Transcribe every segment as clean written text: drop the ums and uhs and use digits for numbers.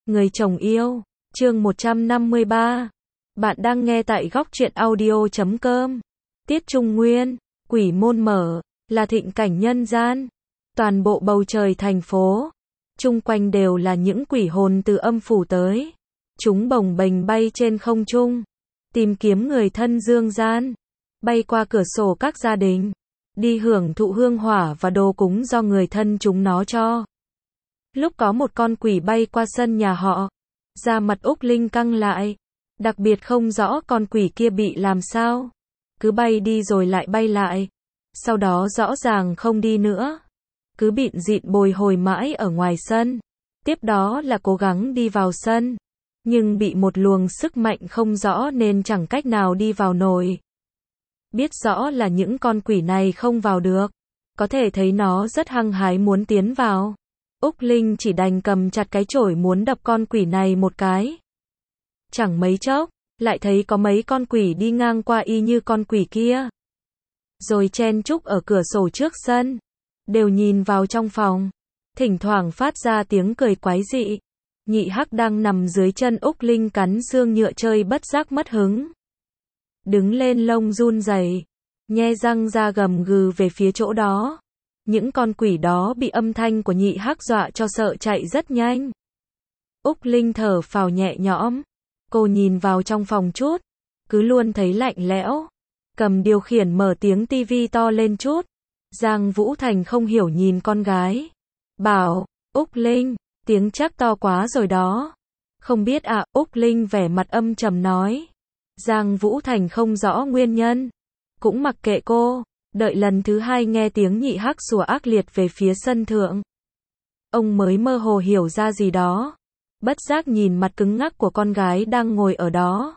Người chồng yêu, chương 153. Bạn đang nghe tại góc truyện audio.com. Tiết Trung Nguyên, quỷ môn mở, là thịnh cảnh nhân gian. Toàn bộ bầu trời thành phố, chung quanh đều là những quỷ hồn từ âm phủ tới. Chúng bồng bềnh bay trên không trung, tìm kiếm người thân dương gian, bay qua cửa sổ các gia đình, đi hưởng thụ hương hỏa và đồ cúng do người thân chúng nó cho. Lúc có một con quỷ bay qua sân nhà họ, da mặt Úc Linh căng lại, đặc biệt không rõ con quỷ kia bị làm sao, cứ bay đi rồi lại bay lại, sau đó rõ ràng không đi nữa, cứ bịn dịn bồi hồi mãi ở ngoài sân, tiếp đó là cố gắng đi vào sân, nhưng bị một luồng sức mạnh không rõ nên chẳng cách nào đi vào nổi. Biết rõ là những con quỷ này không vào được, có thể thấy nó rất hăng hái muốn tiến vào. Úc Linh chỉ đành cầm chặt cái chổi muốn đập con quỷ này một cái. Chẳng mấy chốc, lại thấy có mấy con quỷ đi ngang qua y như con quỷ kia. Rồi chen chúc ở cửa sổ trước sân, đều nhìn vào trong phòng, thỉnh thoảng phát ra tiếng cười quái dị. Nhị Hắc đang nằm dưới chân Úc Linh cắn xương nhựa chơi bất giác mất hứng. Đứng lên lông run rẩy, nhe răng ra gầm gừ về phía chỗ đó. Những con quỷ đó bị âm thanh của Nhị Hắc dọa cho sợ chạy rất nhanh. Úc Linh thở phào nhẹ nhõm. Cô nhìn vào trong phòng chút, cứ luôn thấy lạnh lẽo. Cầm điều khiển mở tiếng tivi to lên chút. Giang Vũ Thành không hiểu nhìn con gái. Bảo, Úc Linh, tiếng chắc to quá rồi đó. Không biết à, Úc Linh vẻ mặt âm trầm nói. Giang Vũ Thành không rõ nguyên nhân. Cũng mặc kệ cô. Đợi lần thứ hai nghe tiếng Nhị Hắc sủa ác liệt về phía sân thượng. Ông mới mơ hồ hiểu ra gì đó. Bất giác nhìn mặt cứng ngắc của con gái đang ngồi ở đó.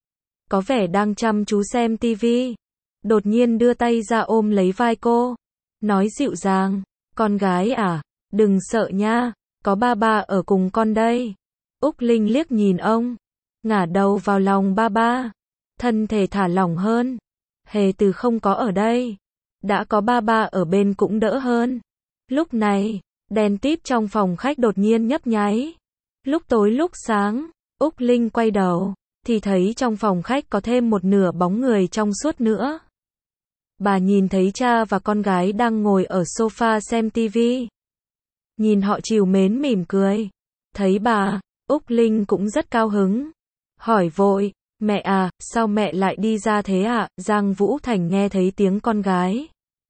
Có vẻ đang chăm chú xem tivi. Đột nhiên đưa tay ra ôm lấy vai cô. Nói dịu dàng, con gái à, đừng sợ nha, có ba ba ở cùng con đây. Úc Linh liếc nhìn ông, ngả đầu vào lòng ba ba. Thân thể thả lỏng hơn. Hề Từ không có ở đây. Đã có ba ba ở bên cũng đỡ hơn. Lúc này, đèn tít trong phòng khách đột nhiên nhấp nháy. Lúc tối lúc sáng, Úc Linh quay đầu, thì thấy trong phòng khách có thêm một nửa bóng người trong suốt nữa. Bà nhìn thấy cha và con gái đang ngồi ở sofa xem tivi. Nhìn họ trìu mến mỉm cười. Thấy bà, Úc Linh cũng rất cao hứng. Hỏi vội, mẹ à, sao mẹ lại đi ra thế ạ? Giang Vũ Thành nghe thấy tiếng con gái.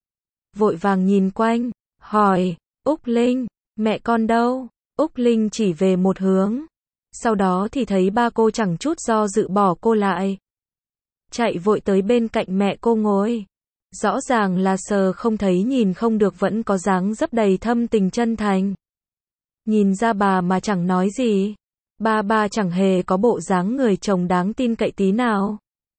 Vội vàng nhìn quanh, hỏi, Úc Linh, mẹ con đâu? Úc Linh chỉ về một hướng. Sau đó thì thấy ba cô chẳng chút do dự bỏ cô lại. Chạy vội tới bên cạnh mẹ cô ngồi. Rõ ràng là sờ không thấy nhìn không được vẫn có dáng dấp đầy thâm tình chân thành. Nhìn ra bà mà chẳng nói gì. Ba chẳng hề có bộ dáng người chồng đáng tin cậy tí nào.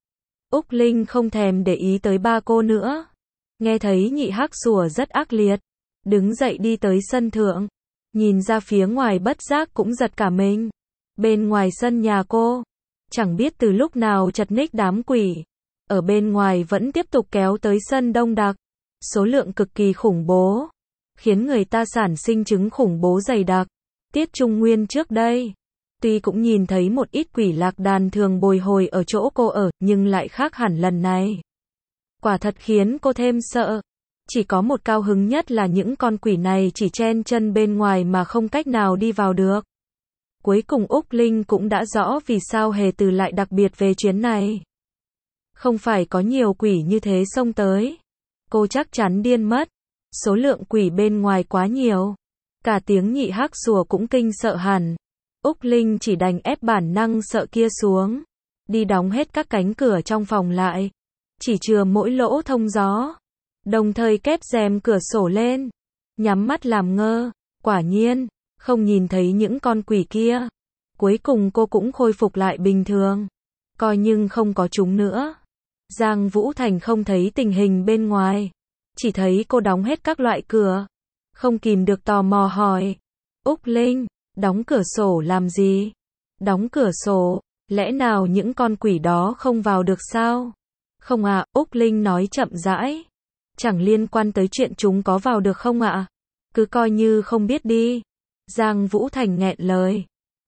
Úc Linh không thèm để ý tới ba cô nữa. Nghe thấy Nhị Hắc sủa rất ác liệt. Đứng dậy đi tới sân thượng. Nhìn ra phía ngoài bất giác cũng giật cả mình. Bên ngoài sân nhà cô, chẳng biết từ lúc nào chật ních đám quỷ. Ở bên ngoài vẫn tiếp tục kéo tới sân đông đặc. Số lượng cực kỳ khủng bố. Khiến người ta sản sinh chứng khủng bố dày đặc. Tiết Trung Nguyên trước đây, tuy cũng nhìn thấy một ít quỷ lạc đàn thường bồi hồi ở chỗ cô ở, nhưng lại khác hẳn lần này. Quả thật khiến cô thêm sợ. Chỉ có một cao hứng nhất là những con quỷ này chỉ chen chân bên ngoài mà không cách nào đi vào được. Cuối cùng Úc Linh cũng đã rõ vì sao Hề Từ lại đặc biệt về chuyến này. Không phải có nhiều quỷ như thế xông tới. Cô chắc chắn điên mất. Số lượng quỷ bên ngoài quá nhiều. Cả tiếng Nhị Hắc sủa cũng kinh sợ hẳn. Úc Linh chỉ đành ép bản năng sợ kia xuống. Đi đóng hết các cánh cửa trong phòng lại. Chỉ chừa mỗi lỗ thông gió. Đồng thời kết rèm cửa sổ lên. Nhắm mắt làm ngơ. Quả nhiên, không nhìn thấy những con quỷ kia. Cuối cùng cô cũng khôi phục lại bình thường. Coi nhưng không có chúng nữa. Giang Vũ Thành không thấy tình hình bên ngoài. Chỉ thấy cô đóng hết các loại cửa. Không kìm được tò mò hỏi. Úc Linh, đóng cửa sổ làm gì? Đóng cửa sổ, lẽ nào những con quỷ đó không vào được sao? Không ạ, Úc Linh nói chậm rãi. Chẳng liên quan tới chuyện chúng có vào được không ạ? Cứ coi như không biết đi. Giang Vũ Thành nghẹn lời.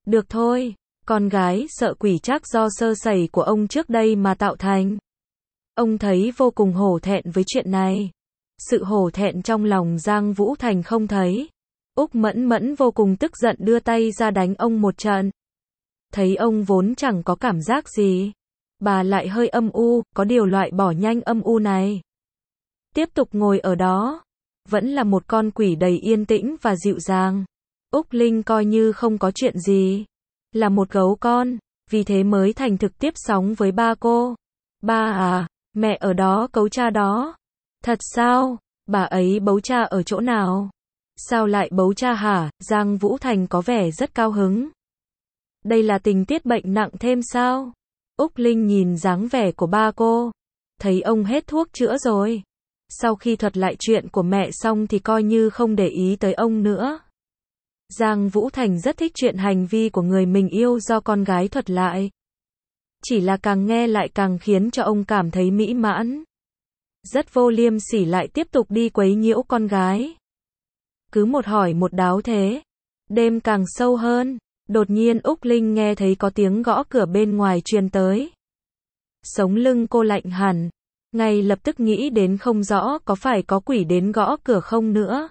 Được thôi, con gái sợ quỷ chắc do sơ sẩy của ông trước đây mà tạo thành. Ông thấy vô cùng hổ thẹn với chuyện này. Sự hổ thẹn trong lòng Giang Vũ Thành không thấy. Úc Mẫn Mẫn vô cùng tức giận đưa tay ra đánh ông một trận. Thấy ông vốn chẳng có cảm giác gì. Bà lại hơi âm u, có điều loại bỏ nhanh âm u này. Tiếp tục ngồi ở đó. Vẫn là một con quỷ đầy yên tĩnh và dịu dàng. Úc Linh coi như không có chuyện gì. Là một gấu con, vì thế mới thành thực tiếp sóng với ba cô. Ba à, mẹ ở đó cấu cha đó. Thật sao? Bà ấy bấu cha ở chỗ nào? Sao lại bấu cha hả? Giang Vũ Thành có vẻ rất cao hứng. Đây là tình tiết bệnh nặng thêm sao? Úc Linh nhìn dáng vẻ của ba cô. Thấy ông hết thuốc chữa rồi. Sau khi thuật lại chuyện của mẹ xong thì coi như không để ý tới ông nữa. Giang Vũ Thành rất thích chuyện hành vi của người mình yêu do con gái thuật lại. Chỉ là càng nghe lại càng khiến cho ông cảm thấy mỹ mãn. Rất vô liêm sỉ lại tiếp tục đi quấy nhiễu con gái. Cứ một hỏi một đáo thế. Đêm càng sâu hơn. Đột nhiên Úc Linh nghe thấy có tiếng gõ cửa bên ngoài truyền tới. Sống lưng cô lạnh hẳn. Ngay lập tức nghĩ đến không rõ có phải có quỷ đến gõ cửa không nữa.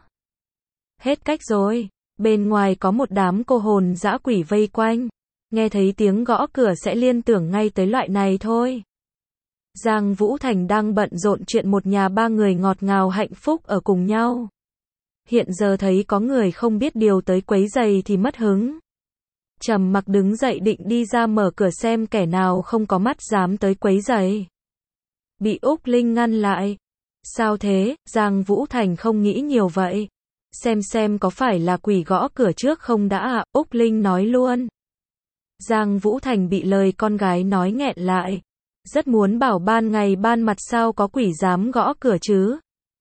Hết cách rồi. Bên ngoài có một đám cô hồn dã quỷ vây quanh. Nghe thấy tiếng gõ cửa sẽ liên tưởng ngay tới loại này thôi. Giang Vũ Thành đang bận rộn chuyện một nhà ba người ngọt ngào hạnh phúc ở cùng nhau. Hiện giờ thấy có người không biết điều tới quấy rầy thì mất hứng. Trầm mặc đứng dậy định đi ra mở cửa xem kẻ nào không có mắt dám tới quấy rầy. Bị Úc Linh ngăn lại. Sao thế? Giang Vũ Thành không nghĩ nhiều vậy. Xem có phải là quỷ gõ cửa trước không đã ạ? Úc Linh nói luôn. Giang Vũ Thành bị lời con gái nói nghẹn lại. Rất muốn bảo ban ngày ban mặt sao có quỷ dám gõ cửa chứ.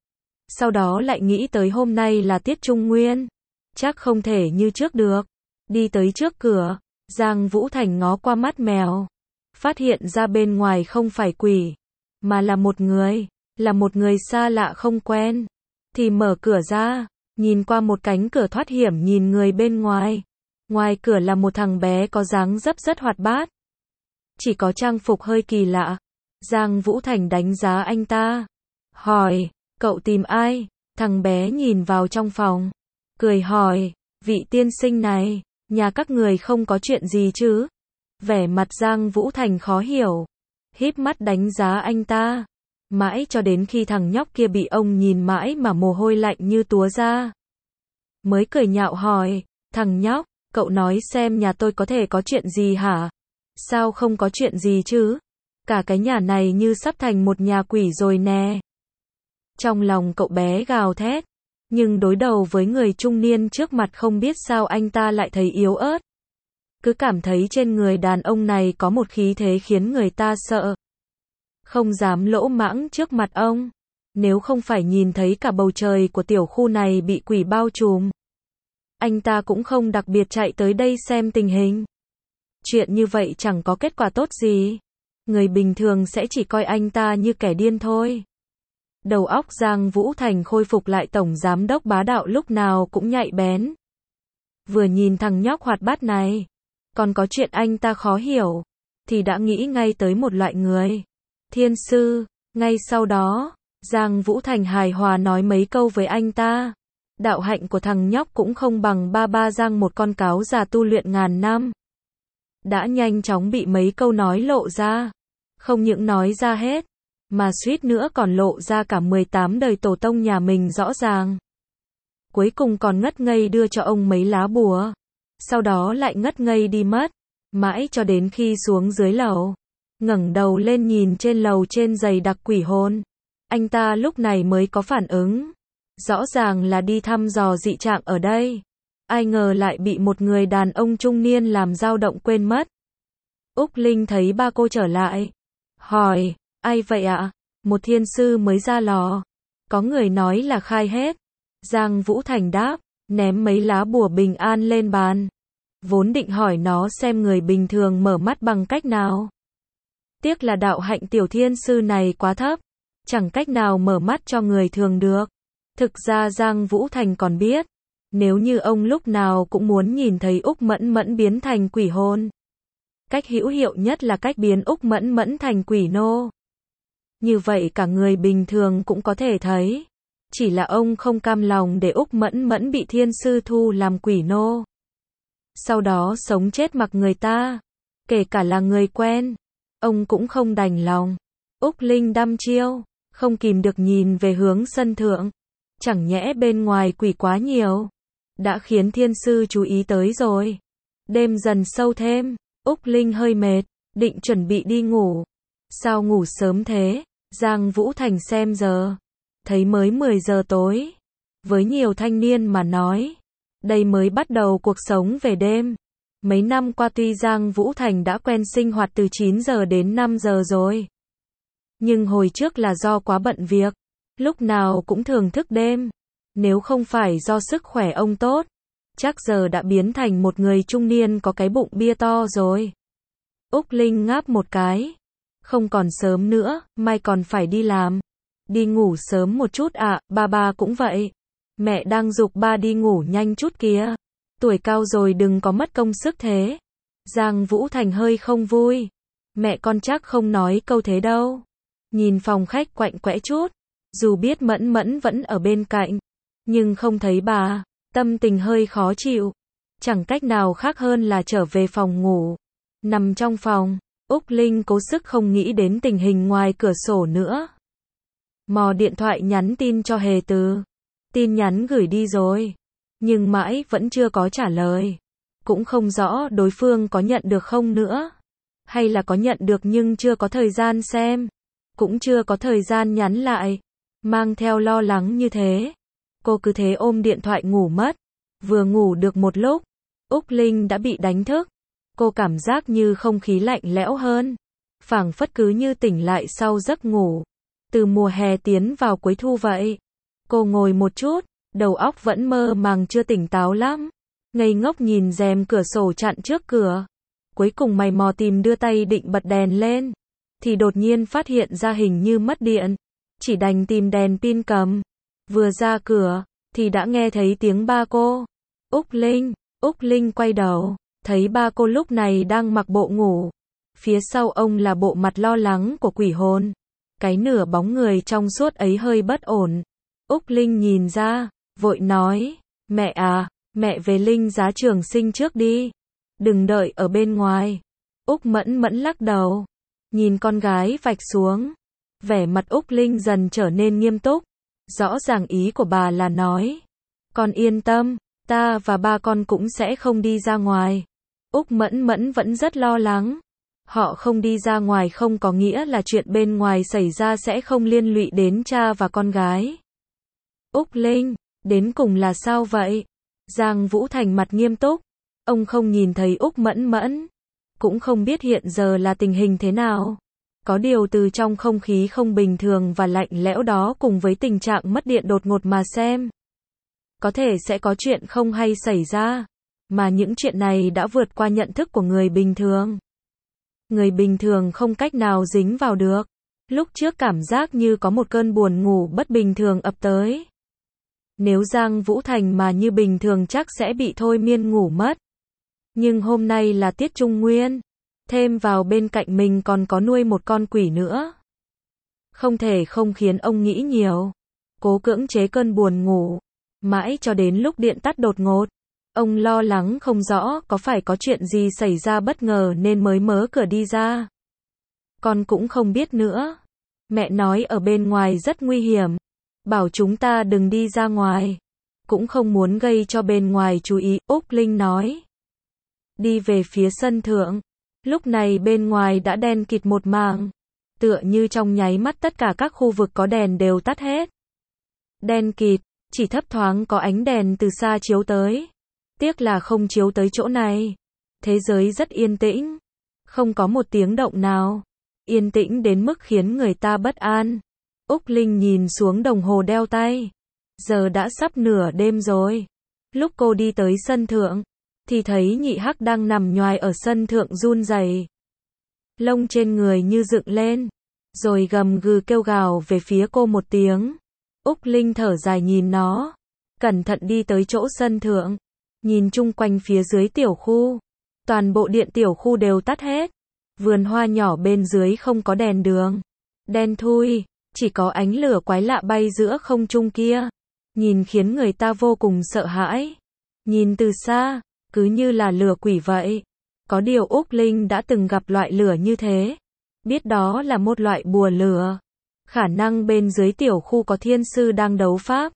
Sau đó lại nghĩ tới hôm nay là tiết Trung Nguyên. Chắc không thể như trước được. Đi tới trước cửa. Giang Vũ Thành ngó qua mắt mèo. Phát hiện ra bên ngoài không phải quỷ. Mà là một người. Là một người xa lạ không quen. Thì mở cửa ra. Nhìn qua một cánh cửa thoát hiểm nhìn người bên ngoài. Ngoài cửa là một thằng bé có dáng dấp rất hoạt bát. Chỉ có trang phục hơi kỳ lạ. Giang Vũ Thành đánh giá anh ta. Hỏi, cậu tìm ai? Thằng bé nhìn vào trong phòng. Cười hỏi, vị tiên sinh này, nhà các người không có chuyện gì chứ? Vẻ mặt Giang Vũ Thành khó hiểu. Híp mắt đánh giá anh ta. Mãi cho đến khi thằng nhóc kia bị ông nhìn mãi mà mồ hôi lạnh như túa ra. Mới cười nhạo hỏi, thằng nhóc, cậu nói xem nhà tôi có thể có chuyện gì hả? Sao không có chuyện gì chứ? Cả cái nhà này như sắp thành một nhà quỷ rồi nè. Trong lòng cậu bé gào thét. Nhưng đối đầu với người trung niên trước mặt không biết sao anh ta lại thấy yếu ớt. Cứ cảm thấy trên người đàn ông này có một khí thế khiến người ta sợ. Không dám lỗ mãng trước mặt ông. Nếu không phải nhìn thấy cả bầu trời của tiểu khu này bị quỷ bao trùm. Anh ta cũng không đặc biệt chạy tới đây xem tình hình. Chuyện như vậy chẳng có kết quả tốt gì. Người bình thường sẽ chỉ coi anh ta như kẻ điên thôi. Đầu óc Giang Vũ Thành khôi phục lại tổng giám đốc bá đạo lúc nào cũng nhạy bén. Vừa nhìn thằng nhóc hoạt bát này. Còn có chuyện anh ta khó hiểu. Thì đã nghĩ ngay tới một loại người. Thiên sư. Ngay sau đó, Giang Vũ Thành hài hòa nói mấy câu với anh ta. Đạo hạnh của thằng nhóc cũng không bằng ba Giang một con cáo già tu luyện ngàn năm. Đã nhanh chóng bị mấy câu nói lộ ra. Không những nói ra hết, mà suýt nữa còn lộ ra cả 18 đời tổ tông nhà mình rõ ràng. Cuối cùng còn ngất ngây đưa cho ông mấy lá bùa. Sau đó lại ngất ngây đi mất. Mãi cho đến khi xuống dưới lầu. Ngẩng đầu lên nhìn trên lầu trên dày đặc quỷ hồn. Anh ta lúc này mới có phản ứng. Rõ ràng là đi thăm dò dị trạng ở đây. Ai ngờ lại bị một người đàn ông trung niên làm dao động quên mất. Úc Linh thấy ba cô trở lại. Hỏi, ai vậy ạ? Một thiên sư mới ra lò. Có người nói là khai hết. Giang Vũ Thành đáp, ném mấy lá bùa bình an lên bàn. Vốn định hỏi nó xem người bình thường mở mắt bằng cách nào. Tiếc là đạo hạnh tiểu thiên sư này quá thấp. Chẳng cách nào mở mắt cho người thường được. Thực ra Giang Vũ Thành còn biết. Nếu như ông lúc nào cũng muốn nhìn thấy Úc Mẫn Mẫn biến thành quỷ hồn, cách hữu hiệu nhất là cách biến Úc Mẫn Mẫn thành quỷ nô. Như vậy cả người bình thường cũng có thể thấy. Chỉ là ông không cam lòng để Úc Mẫn Mẫn bị thiên sư thu làm quỷ nô. Sau đó sống chết mặc người ta. Kể cả là người quen. Ông cũng không đành lòng. Úc Linh đăm chiêu, không kìm được nhìn về hướng sân thượng. Chẳng nhẽ bên ngoài quỷ quá nhiều. Đã khiến thiên sư chú ý tới rồi. Đêm dần sâu thêm. Úc Linh hơi mệt, định chuẩn bị đi ngủ. Sao ngủ sớm thế? Giang Vũ Thành xem giờ. Thấy mới 10 giờ tối. Với nhiều thanh niên mà nói, đây mới bắt đầu cuộc sống về đêm. Mấy năm qua tuy Giang Vũ Thành đã quen sinh hoạt từ 9 giờ đến 5 giờ rồi. Nhưng hồi trước là do quá bận việc. Lúc nào cũng thường thức đêm. Nếu không phải do sức khỏe ông tốt, chắc giờ đã biến thành một người trung niên có cái bụng bia to rồi. Úc Linh ngáp một cái. Không còn sớm nữa, mai còn phải đi làm. Đi ngủ sớm một chút ạ, ba cũng vậy. Mẹ đang giục ba đi ngủ nhanh chút kìa. Tuổi cao rồi đừng có mất công sức thế. Giang Vũ Thành hơi không vui. Mẹ con chắc không nói câu thế đâu. Nhìn phòng khách quạnh quẽ chút. Dù biết Mẫn Mẫn vẫn ở bên cạnh, nhưng không thấy bà, tâm tình hơi khó chịu. Chẳng cách nào khác hơn là trở về phòng ngủ. Nằm trong phòng, Úc Linh cố sức không nghĩ đến tình hình ngoài cửa sổ nữa. Mò điện thoại nhắn tin cho Hề Từ. Tin nhắn gửi đi rồi, nhưng mãi vẫn chưa có trả lời. Cũng không rõ đối phương có nhận được không nữa. Hay là có nhận được nhưng chưa có thời gian xem. Cũng chưa có thời gian nhắn lại. Mang theo lo lắng như thế, cô cứ thế ôm điện thoại ngủ mất. Vừa ngủ được một lúc, Úc Linh đã bị đánh thức. Cô cảm giác như không khí lạnh lẽo hơn. Phảng phất cứ như tỉnh lại sau giấc ngủ. Từ mùa hè tiến vào cuối thu vậy. Cô ngồi một chút, đầu óc vẫn mơ màng chưa tỉnh táo lắm. Ngây ngốc nhìn rèm cửa sổ chặn trước cửa. Cuối cùng mày mò tìm đưa tay định bật đèn lên. Thì đột nhiên phát hiện ra hình như mất điện. Chỉ đành tìm đèn pin cầm. Vừa ra cửa, thì đã nghe thấy tiếng ba cô. Úc Linh quay đầu, thấy ba cô lúc này đang mặc bộ ngủ. Phía sau ông là bộ mặt lo lắng của quỷ hồn. Cái nửa bóng người trong suốt ấy hơi bất ổn. Úc Linh nhìn ra, vội nói, mẹ à, mẹ về Linh Giá Trường Sinh trước đi. Đừng đợi ở bên ngoài. Úc Mẫn Mẫn lắc đầu, nhìn con gái vạch xuống. Vẻ mặt Úc Linh dần trở nên nghiêm túc. Rõ ràng ý của bà là nói, con yên tâm, ta và ba con cũng sẽ không đi ra ngoài. Úc Mẫn Mẫn vẫn rất lo lắng. Họ không đi ra ngoài không có nghĩa là chuyện bên ngoài xảy ra sẽ không liên lụy đến cha và con gái. Úc Linh, đến cùng là sao vậy? Giang Vũ Thành mặt nghiêm túc. Ông không nhìn thấy Úc Mẫn Mẫn. Cũng không biết hiện giờ là tình hình thế nào. Có điều từ trong không khí không bình thường và lạnh lẽo đó cùng với tình trạng mất điện đột ngột mà xem. Có thể sẽ có chuyện không hay xảy ra. Mà những chuyện này đã vượt qua nhận thức của người bình thường. Người bình thường không cách nào dính vào được. Lúc trước cảm giác như có một cơn buồn ngủ bất bình thường ập tới. Nếu Giang Vũ Thành mà như bình thường chắc sẽ bị thôi miên ngủ mất. Nhưng hôm nay là tiết Trung Nguyên. Thêm vào bên cạnh mình còn có nuôi một con quỷ nữa. Không thể không khiến ông nghĩ nhiều. Cố cưỡng chế cơn buồn ngủ. Mãi cho đến lúc điện tắt đột ngột. Ông lo lắng không rõ có phải có chuyện gì xảy ra bất ngờ nên mới mở cửa đi ra. Con cũng không biết nữa. Mẹ nói ở bên ngoài rất nguy hiểm. Bảo chúng ta đừng đi ra ngoài. Cũng không muốn gây cho bên ngoài chú ý, Úc Linh nói. Đi về phía sân thượng. Lúc này bên ngoài đã đen kịt một mảng. Tựa như trong nháy mắt tất cả các khu vực có đèn đều tắt hết. Đen kịt, chỉ thấp thoáng có ánh đèn từ xa chiếu tới. Tiếc là không chiếu tới chỗ này. Thế giới rất yên tĩnh. Không có một tiếng động nào. Yên tĩnh đến mức khiến người ta bất an. Úc Linh nhìn xuống đồng hồ đeo tay. Giờ đã sắp nửa đêm rồi. Lúc cô đi tới sân thượng, thì thấy nhị hắc đang nằm nhoài ở sân thượng run rẩy. Lông trên người như dựng lên. Rồi gầm gừ kêu gào về phía cô một tiếng. Úc Linh thở dài nhìn nó. cẩn thận đi tới chỗ sân thượng. Nhìn chung quanh phía dưới tiểu khu. Toàn bộ điện tiểu khu đều tắt hết. Vườn hoa nhỏ bên dưới không có đèn đường. Đen thui, chỉ có ánh lửa quái lạ bay giữa không trung kia. Nhìn khiến người ta vô cùng sợ hãi. Nhìn từ xa, cứ như là lửa quỷ vậy. Có điều Úc Linh đã từng gặp loại lửa như thế. Biết đó là một loại bùa lửa. Khả năng bên dưới tiểu khu có thiên sư đang đấu pháp.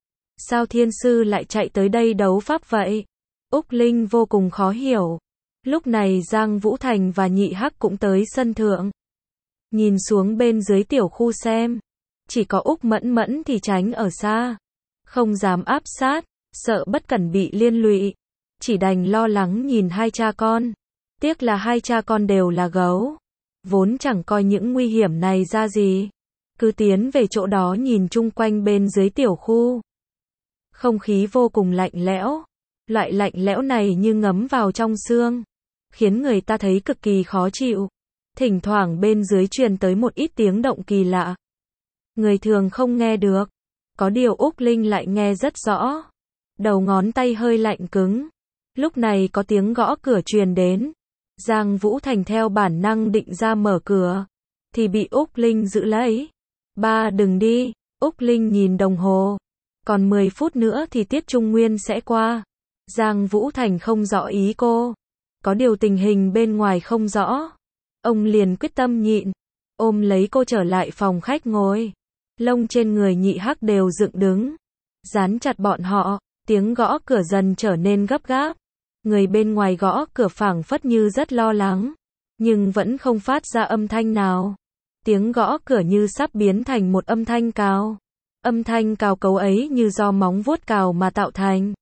Sao thiên sư lại chạy tới đây đấu pháp vậy? Úc Linh vô cùng khó hiểu. Lúc này Giang Vũ Thành và Nhị Hắc cũng tới sân thượng. Nhìn xuống bên dưới tiểu khu xem. Chỉ có Úc Mẫn Mẫn thì tránh ở xa. Không dám áp sát, sợ bất cẩn bị liên lụy. Chỉ đành lo lắng nhìn hai cha con. Tiếc là hai cha con đều là gấu. Vốn chẳng coi những nguy hiểm này ra gì. Cứ tiến về chỗ đó nhìn chung quanh bên dưới tiểu khu. Không khí vô cùng lạnh lẽo. Loại lạnh lẽo này như ngấm vào trong xương. Khiến người ta thấy cực kỳ khó chịu. Thỉnh thoảng bên dưới truyền tới một ít tiếng động kỳ lạ. Người thường không nghe được. Có điều Úc Linh lại nghe rất rõ. Đầu ngón tay hơi lạnh cứng. Lúc này có tiếng gõ cửa truyền đến. Giang Vũ Thành theo bản năng định ra mở cửa. Thì bị Úc Linh giữ lấy. Ba đừng đi. Úc Linh nhìn đồng hồ. Còn 10 phút nữa thì tiết trung nguyên sẽ qua. Giang Vũ Thành không rõ ý cô. Có điều tình hình bên ngoài không rõ. Ông liền quyết tâm nhịn. Ôm lấy cô trở lại phòng khách ngồi. Lông trên người Nhị Hắc đều dựng đứng. Dán chặt bọn họ. Tiếng gõ cửa dần trở nên gấp gáp. Người bên ngoài gõ cửa phảng phất như rất lo lắng. Nhưng vẫn không phát ra âm thanh nào. Tiếng gõ cửa như sắp biến thành một âm thanh cào. Âm thanh cào cấu ấy như do móng vuốt cào mà tạo thành.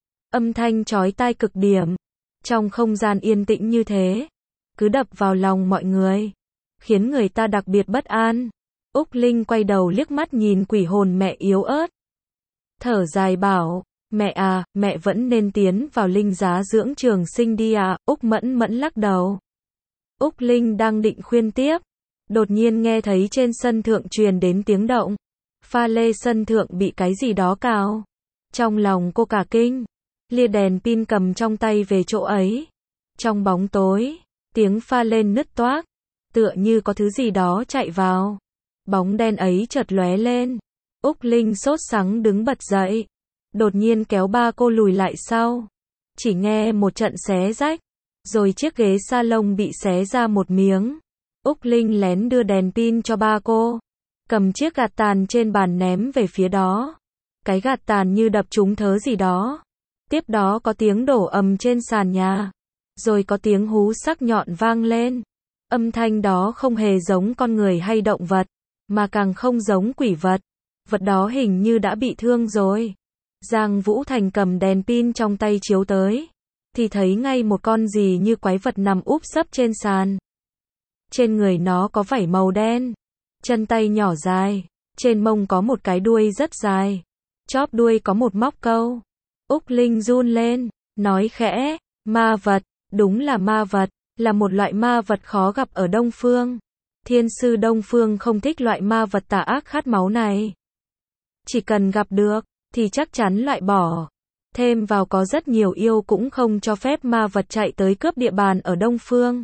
Âm thanh chói tai cực điểm. Trong không gian yên tĩnh như thế. Cứ đập vào lòng mọi người. Khiến người ta đặc biệt bất an. Úc Linh quay đầu liếc mắt nhìn quỷ hồn mẹ yếu ớt. Thở dài bảo. Mẹ à, mẹ vẫn nên tiến vào linh giá dưỡng trường sinh đi à. Úc Mẫn Mẫn lắc đầu. Úc Linh đang định khuyên tiếp. Đột nhiên nghe thấy trên sân thượng truyền đến tiếng động. Pha lê sân thượng bị cái gì đó cào. Trong lòng cô cả kinh. Lia đèn pin cầm trong tay về chỗ ấy. Trong bóng tối, tiếng pha lên nứt toác. Tựa như có thứ gì đó chạy vào. Bóng đen ấy chợt lóe lên. Úc Linh sốt sắng đứng bật dậy. Đột nhiên kéo ba cô lùi lại sau. Chỉ nghe một trận xé rách. Rồi chiếc ghế salon bị xé ra một miếng. Úc Linh lén đưa đèn pin cho ba cô. Cầm chiếc gạt tàn trên bàn ném về phía đó. Cái gạt tàn như đập trúng thớ gì đó. Tiếp đó có tiếng đổ ầm trên sàn nhà. Rồi có tiếng hú sắc nhọn vang lên. Âm thanh đó không hề giống con người hay động vật. Mà càng không giống quỷ vật. Vật đó hình như đã bị thương rồi. Giang Vũ Thành cầm đèn pin trong tay chiếu tới. Thì thấy ngay một con gì như quái vật nằm úp sấp trên sàn. Trên người nó có vảy màu đen. Chân tay nhỏ dài. Trên mông có một cái đuôi rất dài. Chóp đuôi có một móc câu. Úc Linh run lên. Nói khẽ. Ma vật. Đúng là ma vật. Là một loại ma vật khó gặp ở Đông Phương. Thiên sư Đông Phương không thích loại ma vật tà ác khát máu này. Chỉ cần gặp được. Thì chắc chắn loại bỏ. Thêm vào có rất nhiều yêu cũng không cho phép ma vật chạy tới cướp địa bàn ở Đông Phương.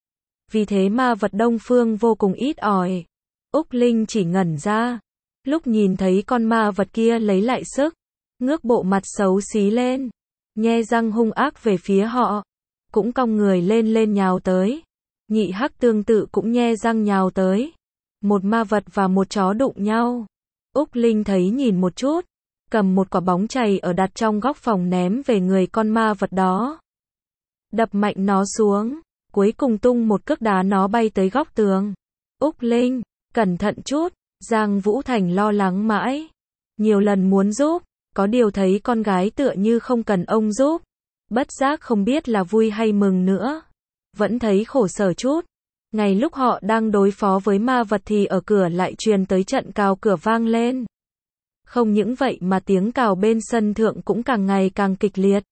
Vì thế ma vật Đông Phương vô cùng ít ỏi. Úc Linh chỉ ngẩn ra. Lúc nhìn thấy con ma vật kia lấy lại sức. Ngước bộ mặt xấu xí lên. Nhe răng hung ác về phía họ. Cũng cong người lên lên nhào tới. Nhị Hắc tương tự cũng nhe răng nhào tới. Một ma vật và một chó đụng nhau. Úc Linh thấy nhìn một chút. Cầm một quả bóng chày ở đặt trong góc phòng ném về người con ma vật đó. Đập mạnh nó xuống. Cuối cùng tung một cước đá nó bay tới góc tường. Úc Linh, cẩn thận chút. Giang Vũ Thành lo lắng mãi. Nhiều lần muốn giúp. Có điều thấy con gái tựa như không cần ông giúp. Bất giác không biết là vui hay mừng nữa. Vẫn thấy khổ sở chút. Ngay lúc họ đang đối phó với ma vật thì ở cửa lại truyền tới trận cào cửa vang lên. Không những vậy mà tiếng cào bên sân thượng cũng càng ngày càng kịch liệt.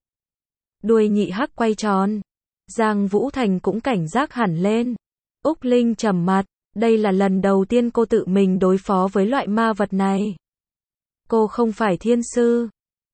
Đuôi Nhị Hắc quay tròn. Giang Vũ Thành cũng cảnh giác hẳn lên. Úc Linh trầm mặt. Đây là lần đầu tiên cô tự mình đối phó với loại ma vật này. Cô không phải thiên sư.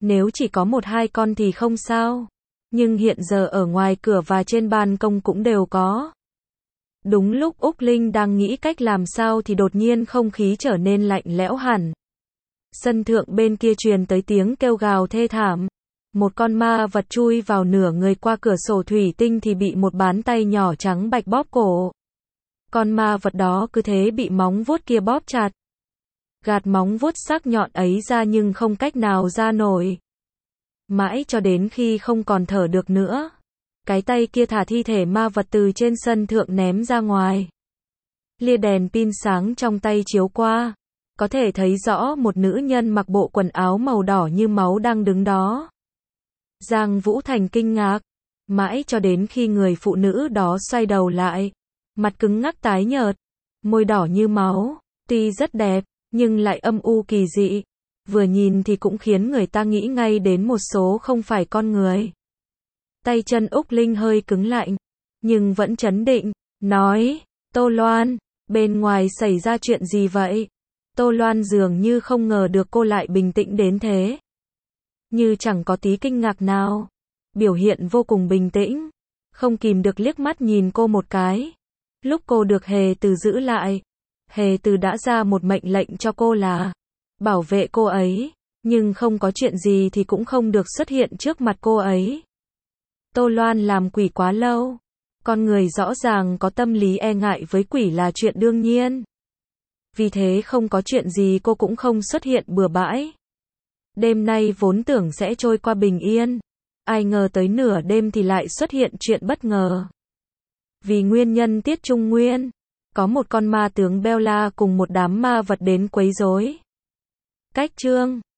Nếu chỉ có một hai con thì không sao. Nhưng hiện giờ ở ngoài cửa và trên ban công cũng đều có. Đúng lúc Úc Linh đang nghĩ cách làm sao thì đột nhiên không khí trở nên lạnh lẽo hẳn. Sân thượng bên kia truyền tới tiếng kêu gào thê thảm. Một con ma vật chui vào nửa người qua cửa sổ thủy tinh thì bị một bàn tay nhỏ trắng bạch bóp cổ. Con ma vật đó cứ thế bị móng vuốt kia bóp chặt. Gạt móng vuốt sắc nhọn ấy ra nhưng không cách nào ra nổi. Mãi cho đến khi không còn thở được nữa. Cái tay kia thả thi thể ma vật từ trên sân thượng ném ra ngoài. Lia đèn pin sáng trong tay chiếu qua. Có thể thấy rõ một nữ nhân mặc bộ quần áo màu đỏ như máu đang đứng đó. Giang Vũ Thành kinh ngạc. Mãi cho đến khi người phụ nữ đó xoay đầu lại. Mặt cứng ngắc tái nhợt. Môi đỏ như máu. Tuy rất đẹp, nhưng lại âm u kỳ dị. Vừa nhìn thì cũng khiến người ta nghĩ ngay đến một số không phải con người. Tay chân Úc Linh hơi cứng lạnh. Nhưng vẫn trấn định. Nói, Tô Loan, bên ngoài xảy ra chuyện gì vậy? Tô Loan dường như không ngờ được cô lại bình tĩnh đến thế. Như chẳng có tí kinh ngạc nào. Biểu hiện vô cùng bình tĩnh. Không kìm được liếc mắt nhìn cô một cái. Lúc cô được Hề Từ giữ lại. Hề Từ đã ra một mệnh lệnh cho cô là bảo vệ cô ấy. Nhưng không có chuyện gì thì cũng không được xuất hiện trước mặt cô ấy. Tô Loan làm quỷ quá lâu. Con người rõ ràng có tâm lý e ngại với quỷ là chuyện đương nhiên. Vì thế không có chuyện gì cô cũng không xuất hiện bừa bãi. Đêm nay vốn tưởng sẽ trôi qua bình yên. Ai ngờ tới nửa đêm thì lại xuất hiện chuyện bất ngờ. Vì nguyên nhân Tiết Trung Nguyên, có một con ma tướng Bella cùng một đám ma vật đến quấy rối. Cách chương